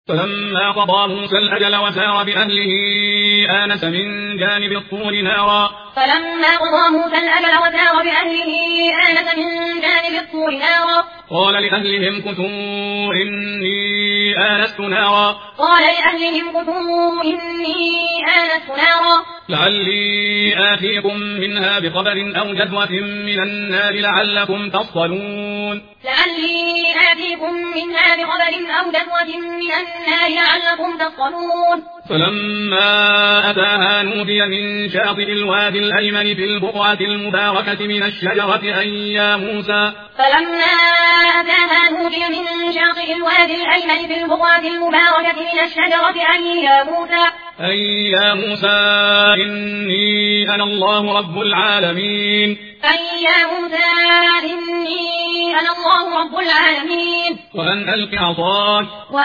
فلما قضى موسى الأجل وسار بأهله آنس من جانب الطور نارا قال لأهلهم كثوا إني آنست نارا لعلي آتيكم منها بخبر أو جذوة من النار لعلكم تصطلون فلما أتاها نودي من شاطئ الوادي الأيمن في البقعة المباركة من الشجرة أن يا موسى إني أنا الله رب العالمين وأن ألق عصاك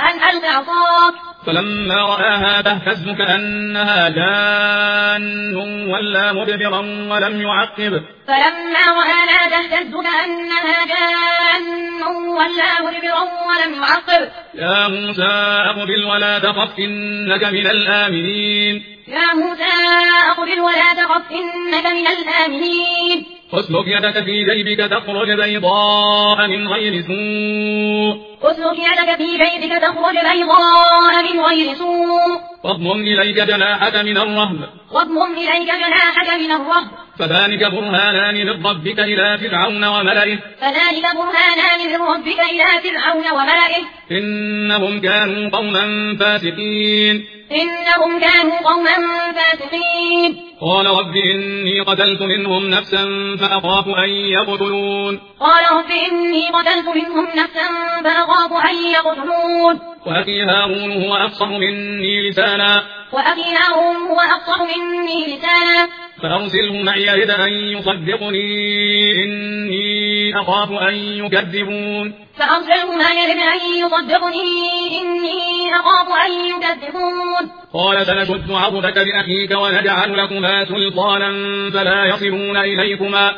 فلما رآها تهتز كأنها جان ولا مدبرا ولم يعقب يا موسى أقبل ولا تخف إنك من الآمنين اسلك يدك في جيبك تخرج بيضاء من غير سوء واضمم إليك جناحك من الرهب فذلك برهانان من ربك إلى فرعون وملئه إنهم كانوا قوما فاسقين قال رب إني قتلت منهم نفسا فأخاف أن يقتلون وأخي هارون هو أفصح مني لسانا فأرسله معي يرد أن يصدقني إني أخاف أن يكذبون قال سنشد عضدك بأخيك ونجعل لكما سلطانا فلا يصلون إليكما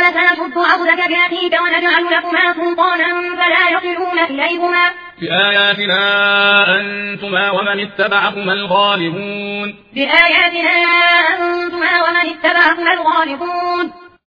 بآياتنا أنتما ومن اتبعكما الغالبون